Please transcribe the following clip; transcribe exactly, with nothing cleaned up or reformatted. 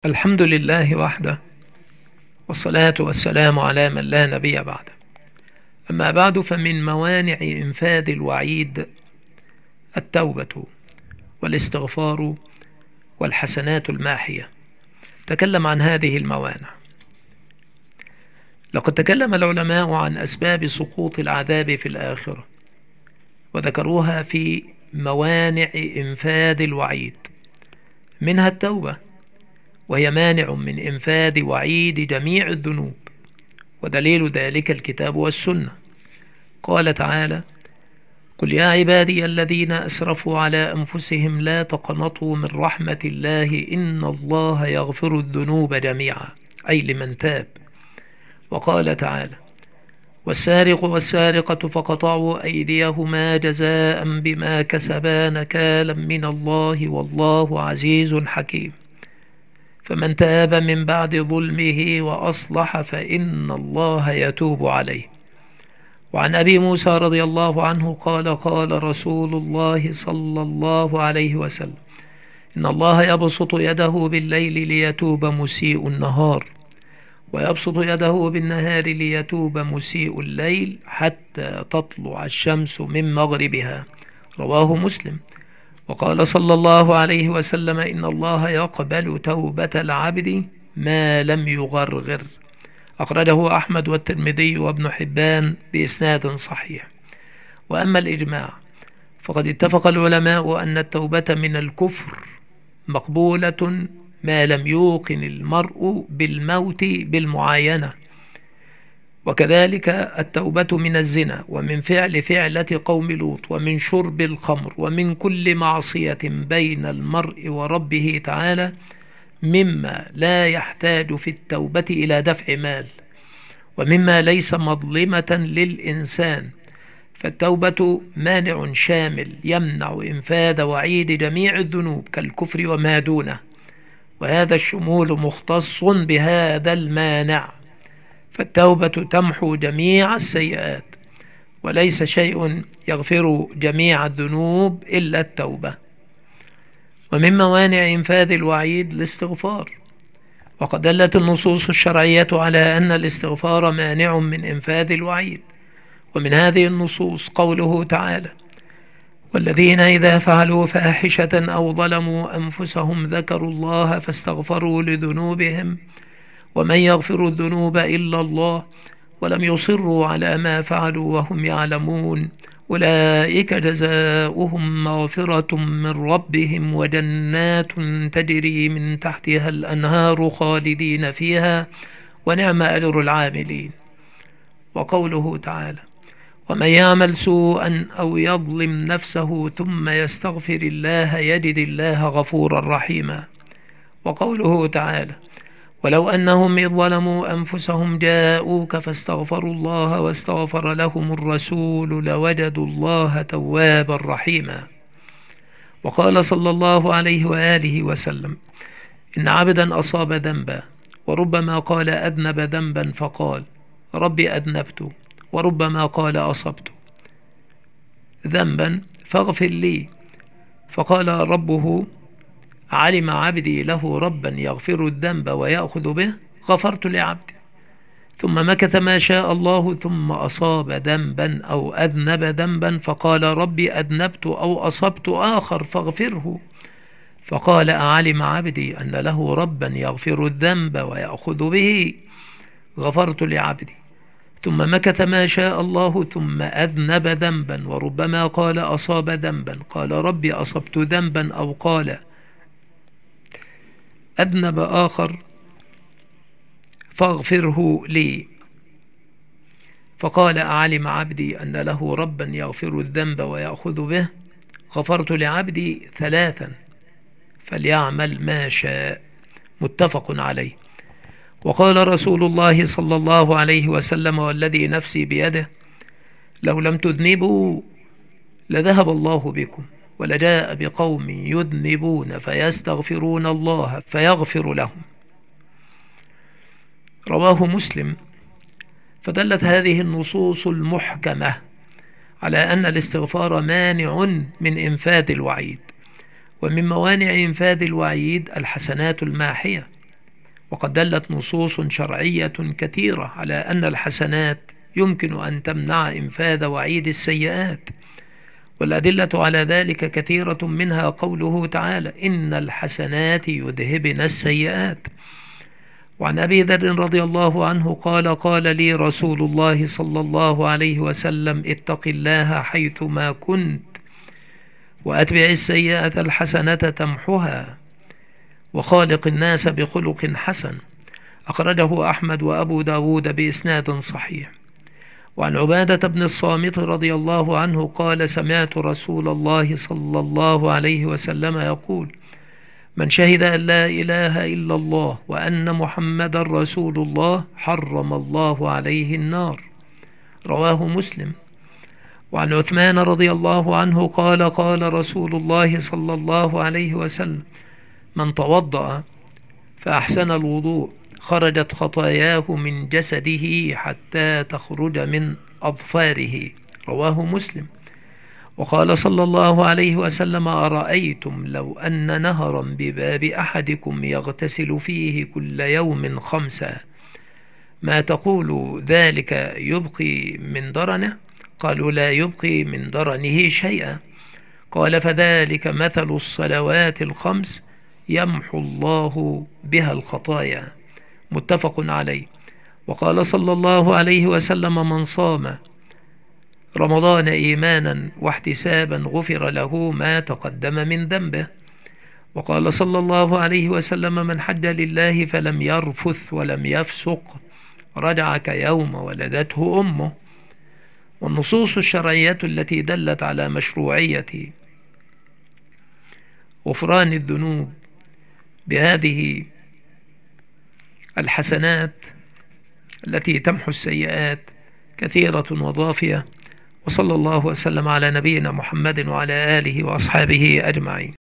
الحمد لله وحده، والصلاة والسلام على من لا نبي بعده. أما بعد، فمن موانع إنفاذ الوعيد التوبة والاستغفار والحسنات الماحية. تكلم عن هذه الموانع. لقد تكلم العلماء عن أسباب سقوط العذاب في الآخرة، وذكروها في موانع إنفاذ الوعيد، منها التوبة، وهي مانع من إنفاذ وعيد جميع الذنوب، ودليل ذلك الكتاب والسنة. قال تعالى: قل يا عبادي الذين أسرفوا على أنفسهم لا تقنطوا من رحمة الله إن الله يغفر الذنوب جميعا، أي لمن تاب. وقال تعالى: والسارق والسارقة فقطعوا أيديهما جزاء بما كسبا نكالا من الله والله عزيز حكيم، فمن تاب من بعد ظلمه وأصلح فإن الله يتوب عليه. وعن أبي موسى رضي الله عنه قال: قال رسول الله صلى الله عليه وسلم: إن الله يبسط يده بالليل ليتوب مسيء النهار، ويبسط يده بالنهار ليتوب مسيء الليل حتى تطلع الشمس من مغربها. رواه مسلم. وقال صلى الله عليه وسلم: إن الله يقبل توبة العبد ما لم يغرغر. أخرجه أحمد والترمذي وابن حبان بإسناد صحيح. وأما الإجماع فقد اتفق العلماء أن التوبة من الكفر مقبولة ما لم يوقن المرء بالموت بالمعاينة، وكذلك التوبة من الزنا، ومن فعل فعلة قوم لوط، ومن شرب الخمر، ومن كل معصية بين المرء وربه تعالى، مما لا يحتاج في التوبة إلى دفع مال، ومما ليس مظلمة للإنسان. فالتوبة مانع شامل يمنع إنفاذ وعيد جميع الذنوب كالكفر وما دونه، وهذا الشمول مختص بهذا المانع. فالتوبة تمحو جميع السيئات، وليس شيء يغفر جميع الذنوب إلا التوبة. ومن موانع إنفاذ الوعيد الاستغفار، وقد دلت النصوص الشرعية على أن الاستغفار مانع من إنفاذ الوعيد. ومن هذه النصوص قوله تعالى: والذين إذا فعلوا فاحشة أو ظلموا أنفسهم ذكروا الله فاستغفروا لذنوبهم ومن يغفر الذنوب إلا الله ولم يصروا على ما فعلوا وهم يعلمون أولئك جزاؤهم مغفرة من ربهم وجنات تجري من تحتها الأنهار خالدين فيها ونعم أجر العاملين. وقوله تعالى: ومن يعمل سوءا أو يظلم نفسه ثم يستغفر الله يجد الله غفورا رحيما. وقوله تعالى: ولو أنهم إذ ظلموا أنفسهم جاءوك فاستغفروا الله واستغفر لهم الرسول لوجدوا الله توابا رحيما. وقال صلى الله عليه وآله وسلم: إن عبدا أصاب ذنبا، وربما قال أذنب ذنبا فقال ربي أذنبت، وربما قال أصبت ذنبا فاغفر لي، فقال ربه: علم عبدي له ربا يغفر الذنب ويأخذ به، غفرت لعبدي. ثم مكث ما شاء الله ثم أصاب ذنبا أو أذنب ذنبا فقال ربي أذنبت أو أصبت آخر فاغفره، فقال: أعلم عبدي أن له ربا يغفر الذنب ويأخذ به، غفرت لعبدي. ثم مكث ما شاء الله ثم أذنب ذنبا، وربما قال أصاب ذنبا، قال ربي أصبت ذنبا، أو قال أذنب آخر فاغفره لي، فقال: أعلم عبدي أن له ربا يغفر الذنب ويأخذ به، غفرت لعبدي ثلاثا فليعمل ما شاء. متفق عليه. وقال رسول الله صلى الله عليه وسلم: والذي نفسي بيده لو لم تذنبوا لذهب الله بكم ولجاء بقوم يذنبون فيستغفرون الله فيغفر لهم. رواه مسلم. فدلت هذه النصوص المحكمة على أن الاستغفار مانع من إنفاذ الوعيد. ومن موانع إنفاذ الوعيد الحسنات الماحية، وقد دلت نصوص شرعية كثيرة على أن الحسنات يمكن أن تمنع إنفاذ وعيد السيئات، والأدلة على ذلك كثيرة، منها قوله تعالى: إن الحسنات يذهبن السيئات. وعن أبي ذر رضي الله عنه قال: قال لي رسول الله صلى الله عليه وسلم: اتق الله حيثما كنت، وأتبع السيئة الحسنة تمحها، وخالق الناس بخلق حسن. أخرجه أحمد وأبو داود بإسناد صحيح. وعن عبادة بن الصامت رضي الله عنه قال: سمعت رسول الله صلى الله عليه وسلم يقول: من شهد أن لا إله إلا الله وأن محمد رسول الله حرم الله عليه النار. رواه مسلم. وعن عثمان رضي الله عنه قال: قال رسول الله صلى الله عليه وسلم: من توضأ فأحسن الوضوء خرجت خطاياه من جسده حتى تخرج من أظفاره. رواه مسلم. وقال صلى الله عليه وسلم: أرأيتم لو أن نهرا بباب أحدكم يغتسل فيه كل يوم خمسة، ما تقول ذلك يبقي من درنه؟ قالوا: لا يبقي من درنه شيئا. قال: فذلك مثل الصلوات الخمس يمحو الله بها الخطايا. متفق عليه. وقال صلى الله عليه وسلم: من صام رمضان إيمانا واحتسابا غفر له ما تقدم من ذنبه. وقال صلى الله عليه وسلم: من حج لله فلم يرفث ولم يفسق رجع كيوم ولدته أمه. والنصوص الشرعية التي دلت على مشروعية غفران الذنوب بهذه الحسنات التي تمحو السيئات كثيرة وضافية. وصلى الله وسلم على نبينا محمد وعلى آله وأصحابه أجمعين.